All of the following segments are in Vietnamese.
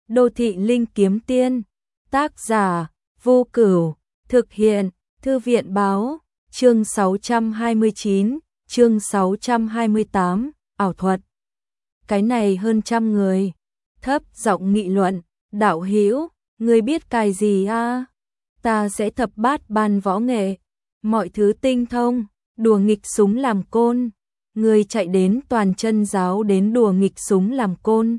Đô thị linh kiếm tiên. Tác giả Vô Cửu. Thực hiện Thư viện báo. Chương 629, chương 628, ảo thuật. Cái này hơn trăm người. Thấp giọng nghị luận. Đạo hữu, ngươi biết cái gì a? Ta sẽ thập bát ban võ nghệ. Mọi thứ tinh thông. Đùa nghịch súng làm côn. Ngươi chạy đến Toàn Chân giáo đến đùa nghịch súng làm côn.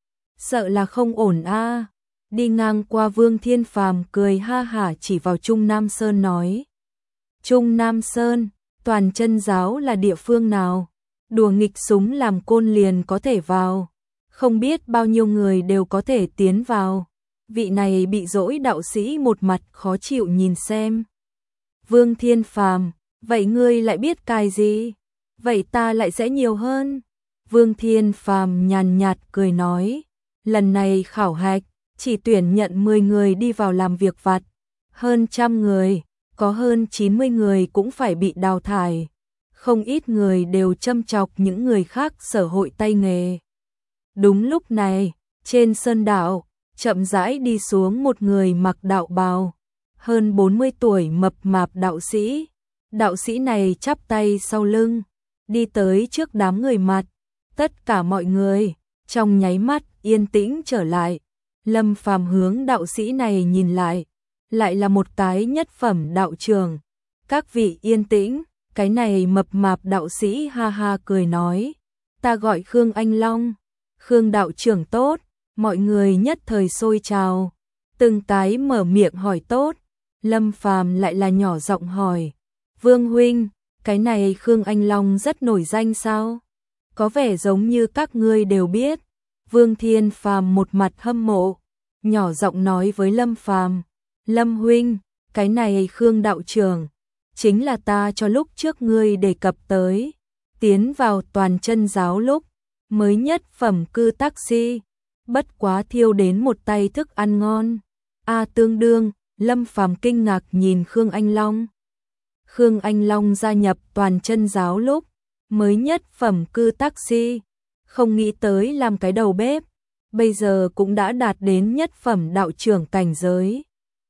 Sợ là không ổn a. Đi ngang qua Vương Thiên Phàm cười ha hả chỉ vào Trung Nam Sơn nói. Trung Nam Sơn, Toàn Chân giáo là địa phương nào? Đùa nghịch súng làm côn liền có thể vào. Không biết bao nhiêu người đều có thể tiến vào. Vị này bị dỗi đạo sĩ một mặt khó chịu nhìn xem. Vương Thiên Phàm, vậy ngươi lại biết cái gì? Vậy ta lại sẽ nhiều hơn. Vương Thiên Phàm nhàn nhạt cười nói. Lần này khảo hạch, chỉ tuyển nhận 10 người đi vào làm việc vặt. Hơn trăm người, có hơn 90 người cũng phải bị đào thải. Không ít người đều châm chọc những người khác sở hội tay nghề. Đúng lúc này, trên sơn đạo, chậm rãi đi xuống một người mặc đạo bào. Hơn 40 tuổi mập mạp đạo sĩ. Đạo sĩ này chắp tay sau lưng, đi tới trước đám người mặt. Tất cả mọi người, trong nháy mắt, yên tĩnh trở lại. Lâm Phàm hướng đạo sĩ này nhìn lại là một cái nhất phẩm đạo trường. Các vị yên tĩnh, cái này mập mạp đạo sĩ ha ha cười nói. Ta gọi Khương Anh Long. Khương đạo trưởng tốt. Mọi người nhất thời xôi trào. Từng cái mở miệng hỏi tốt. Lâm Phàm lại là nhỏ giọng hỏi. Vương huynh, cái này Khương Anh Long rất nổi danh sao? Có vẻ giống như các ngươi đều biết. Vương Thiên Phàm một mặt hâm mộ, nhỏ giọng nói với Lâm Phàm, Lâm huynh, cái này Khương đạo trưởng, chính là ta cho lúc trước ngươi đề cập tới, tiến vào Toàn Chân giáo lúc, mới nhất phẩm cư taxi, bất quá thiêu đến một tay thức ăn ngon. Tương đương, Lâm Phàm kinh ngạc nhìn Khương Anh Long. Khương Anh Long gia nhập Toàn Chân giáo lúc, mới nhất phẩm cư taxi, không nghĩ tới làm cái đầu bếp, bây giờ cũng đã đạt đến nhất phẩm đạo trưởng cảnh giới.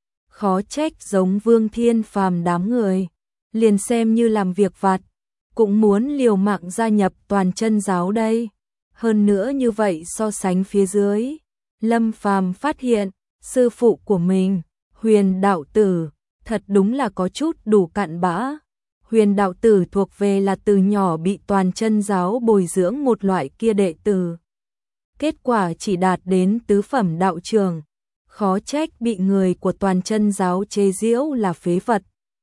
Khó trách giống Vương Thiên Phàm đám người, liền xem như làm việc vặt, cũng muốn liều mạng gia nhập Toàn Chân giáo đây. Hơn nữa như vậy so sánh phía dưới, Lâm Phàm phát hiện, sư phụ của mình, Huyền đạo tử, thật đúng là có chút đủ cặn bã. Huyền đạo tử thuộc về là từ nhỏ bị Toàn Chân giáo bồi dưỡng một loại kia đệ tử. Kết quả chỉ đạt đến tứ phẩm đạo trường, khó trách bị người của Toàn Chân giáo chế giễu là phế vật.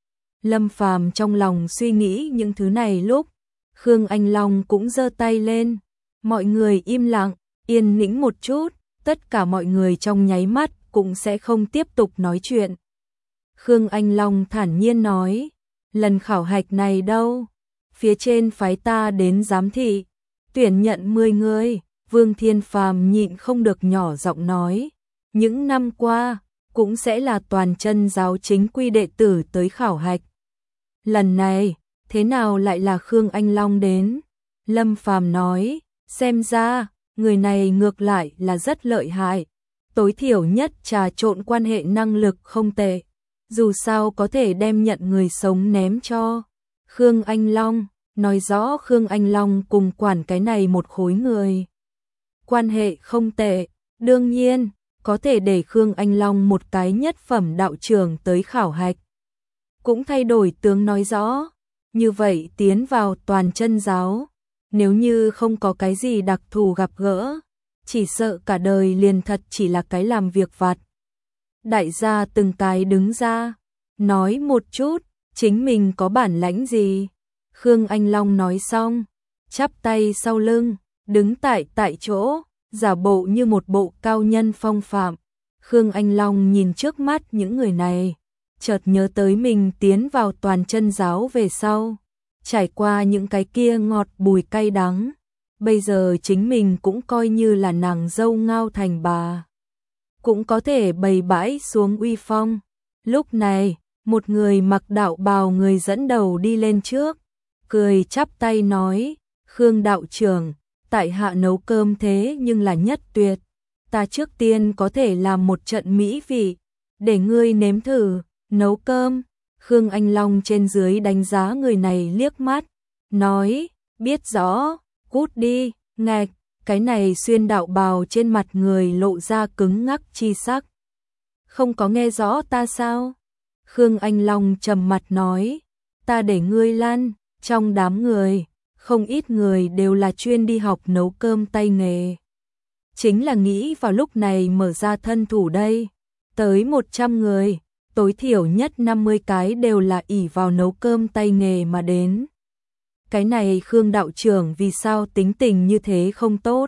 Lâm Phàm trong lòng suy nghĩ những thứ này lúc, Khương Anh Long cũng giơ tay lên. Mọi người im lặng, yên tĩnh một chút, tất cả mọi người trong nháy mắt cũng sẽ không tiếp tục nói chuyện. Khương Anh Long thản nhiên nói. Lần khảo hạch này đâu? Phía trên phái ta đến giám thị, tuyển nhận 10 người. Vương Thiên Phàm nhịn không được nhỏ giọng nói. Những năm qua, cũng sẽ là Toàn Chân giáo chính quy đệ tử tới khảo hạch. Lần này, thế nào lại là Khương Anh Long đến? Lâm Phàm nói, xem ra, người này ngược lại là rất lợi hại. Tối thiểu nhất trà trộn quan hệ năng lực không tệ. Dù sao có thể đem nhận người sống ném cho Khương Anh Long, nói rõ Khương Anh Long cùng quản cái này một khối người. Quan hệ không tệ, đương nhiên, có thể để Khương Anh Long một cái nhất phẩm đạo trưởng tới khảo hạch. Cũng thay đổi tướng nói rõ, như vậy tiến vào Toàn Chân giáo, nếu như không có cái gì đặc thù gặp gỡ, chỉ sợ cả đời liền thật chỉ là cái làm việc vặt. Đại gia từng cái đứng ra, nói một chút, chính mình có bản lãnh gì. Khương Anh Long nói xong, chắp tay sau lưng, đứng tại chỗ, giả bộ như một bộ cao nhân phong phạm. Khương Anh Long nhìn trước mắt những người này, chợt nhớ tới mình tiến vào Toàn Chân giáo về sau, trải qua những cái kia ngọt bùi cay đắng. Bây giờ chính mình cũng coi như là nàng dâu ngao thành bà, cũng có thể bày bãi xuống uy phong. Lúc này, một người mặc đạo bào người dẫn đầu đi lên trước, cười chắp tay nói, Khương đạo trưởng, tại hạ nấu cơm thế nhưng là nhất tuyệt, ta trước tiên có thể làm một trận mỹ vị, để ngươi nếm thử, nấu cơm. Khương Anh Long trên dưới đánh giá người này liếc mắt, nói, biết rõ, cút đi, ngạch, cái này xuyên đạo bào trên mặt người lộ ra cứng ngắc chi sắc. Không có nghe rõ ta sao? Khương Anh Long trầm mặt nói, ta để ngươi lăn, trong đám người, không ít người đều là chuyên đi học nấu cơm tay nghề. Chính là nghĩ vào lúc này mở ra thân thủ đây, tới 100 người, tối thiểu nhất 50 cái đều là ỷ vào nấu cơm tay nghề mà đến. Cái này Khương đạo trưởng vì sao tính tình như thế không tốt?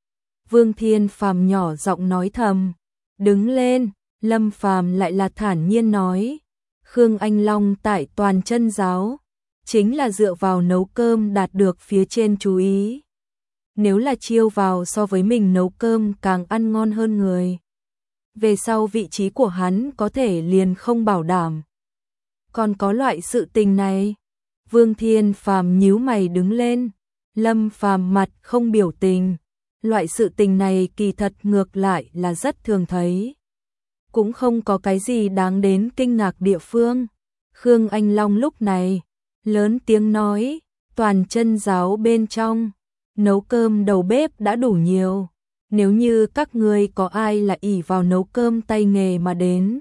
Vương Thiên Phàm nhỏ giọng nói thầm, đứng lên, Lâm Phàm lại là thản nhiên nói, Khương Anh Long tại Toàn Chân giáo, chính là dựa vào nấu cơm đạt được phía trên chú ý. Nếu là chiêu vào so với mình nấu cơm càng ăn ngon hơn người, về sau vị trí của hắn có thể liền không bảo đảm. Còn có loại sự tình này? Vương Thiên Phàm nhíu mày đứng lên, Lâm Phàm mặt không biểu tình. Loại sự tình này kỳ thật ngược lại là rất thường thấy, cũng không có cái gì đáng đến kinh ngạc địa phương. Khương Anh Long lúc này lớn tiếng nói, Toàn Chân giáo bên trong nấu cơm đầu bếp đã đủ nhiều, nếu như các ngươi có ai là ỷ vào nấu cơm tay nghề mà đến,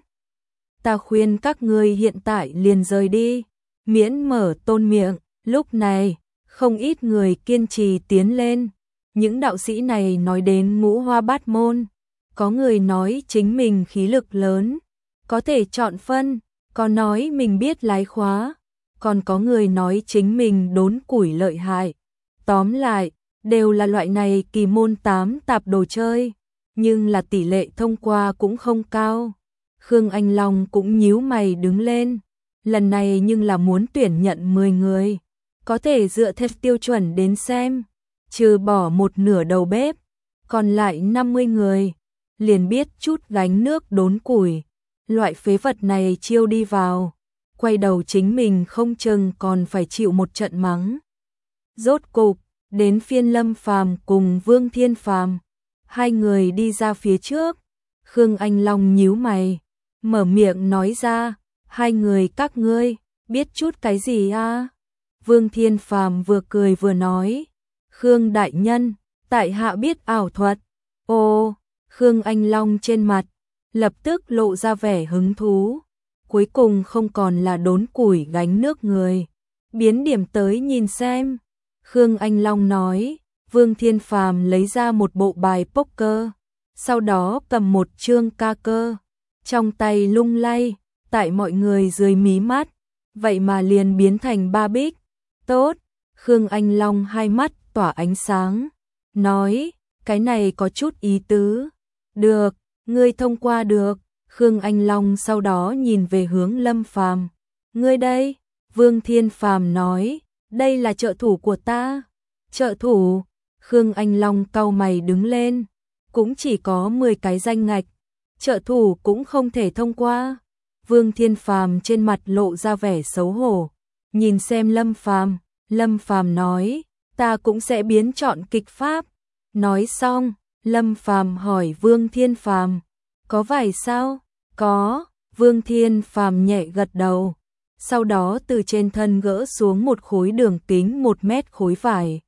ta khuyên các ngươi hiện tại liền rời đi, miễn mở tôn miệng. Lúc này, không ít người kiên trì tiến lên. Những đạo sĩ này nói đến ngũ hoa bát môn, có người nói chính mình khí lực lớn, có thể chọn phân, có nói mình biết lái khóa, còn có người nói chính mình đốn củi lợi hại. Tóm lại, đều là loại này kỳ môn 8 tạp đồ chơi, nhưng là tỷ lệ thông qua cũng không cao. Khương Anh Long cũng nhíu mày đứng lên, lần này nhưng là muốn tuyển nhận 10 người, có thể dựa theo tiêu chuẩn đến xem, trừ bỏ một nửa đầu bếp, còn lại 50 người, liền biết chút gánh nước đốn củi, loại phế vật này chiêu đi vào, quay đầu chính mình không chừng còn phải chịu một trận mắng. Rốt cục, đến phiên Lâm Phàm cùng Vương Thiên Phàm, hai người đi ra phía trước. Khương Anh Long nhíu mày, mở miệng nói ra, hai người các ngươi, biết chút cái gì a? Vương Thiên Phàm vừa cười vừa nói, Khương đại nhân, tại hạ biết ảo thuật. Ồ, Khương Anh Long trên mặt lập tức lộ ra vẻ hứng thú, cuối cùng không còn là đốn củi gánh nước người, biến điểm tới nhìn xem. Khương Anh Long nói, Vương Thiên Phàm lấy ra một bộ bài poker, sau đó cầm một chương ca cơ, trong tay lung lay, tại mọi người dưới mí mắt, vậy mà liền biến thành ba bích. Tốt, Khương Anh Long hai mắt tỏa ánh sáng, nói, cái này có chút ý tứ. Được, ngươi thông qua được. Khương Anh Long sau đó nhìn về hướng Lâm Phàm. Ngươi đây? Vương Thiên Phàm nói, đây là trợ thủ của ta. Trợ thủ? Khương Anh Long cau mày đứng lên, cũng chỉ có 10 cái danh ngạch, trợ thủ cũng không thể thông qua. Vương Thiên Phàm trên mặt lộ ra vẻ xấu hổ, nhìn xem Lâm Phàm. Lâm Phàm nói, ta cũng sẽ biến chọn kịch pháp. Nói xong, Lâm Phàm hỏi Vương Thiên Phàm, có vải sao? Có. Vương Thiên Phàm nhẹ gật đầu, sau đó từ trên thân gỡ xuống một khối đường kính 1 mét khối vải.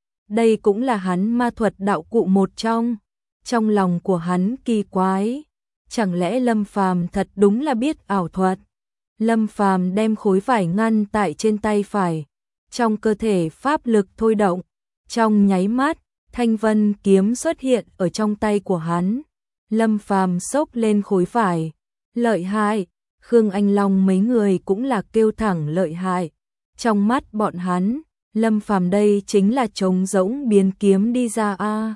Đây cũng là hắn ma thuật đạo cụ một trong lòng của hắn kỳ quái, chẳng lẽ Lâm Phàm thật đúng là biết ảo thuật? Lâm Phàm đem khối vải ngăn tại trên tay phải, trong cơ thể pháp lực thôi động, trong nháy mắt, thanh vân kiếm xuất hiện ở trong tay của hắn. Lâm Phàm xốc lên khối vải, lợi hại. Khương Anh Long mấy người cũng là kêu thẳng lợi hại. Trong mắt bọn hắn, Lâm Phàm đây chính là trống rỗng biến kiếm đi ra a.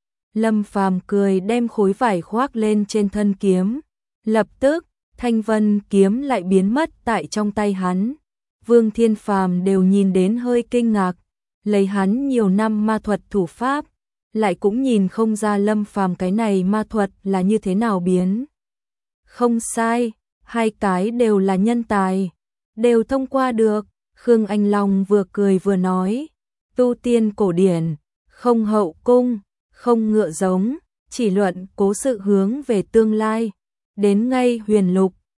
Lâm Phàm cười đem khối vải khoác lên trên thân kiếm, lập tức, thanh vân kiếm lại biến mất tại trong tay hắn. Vương Thiên Phàm đều nhìn đến hơi kinh ngạc, lấy hắn nhiều năm ma thuật thủ pháp, lại cũng nhìn không ra Lâm Phàm cái này ma thuật là như thế nào biến. Không sai, hai cái đều là nhân tài, đều thông qua được. Khương Anh Long vừa cười vừa nói, tu tiên cổ điển, không hậu cung, không ngựa giống, chỉ luận cố sự hướng về tương lai. Đến ngay huyền lục,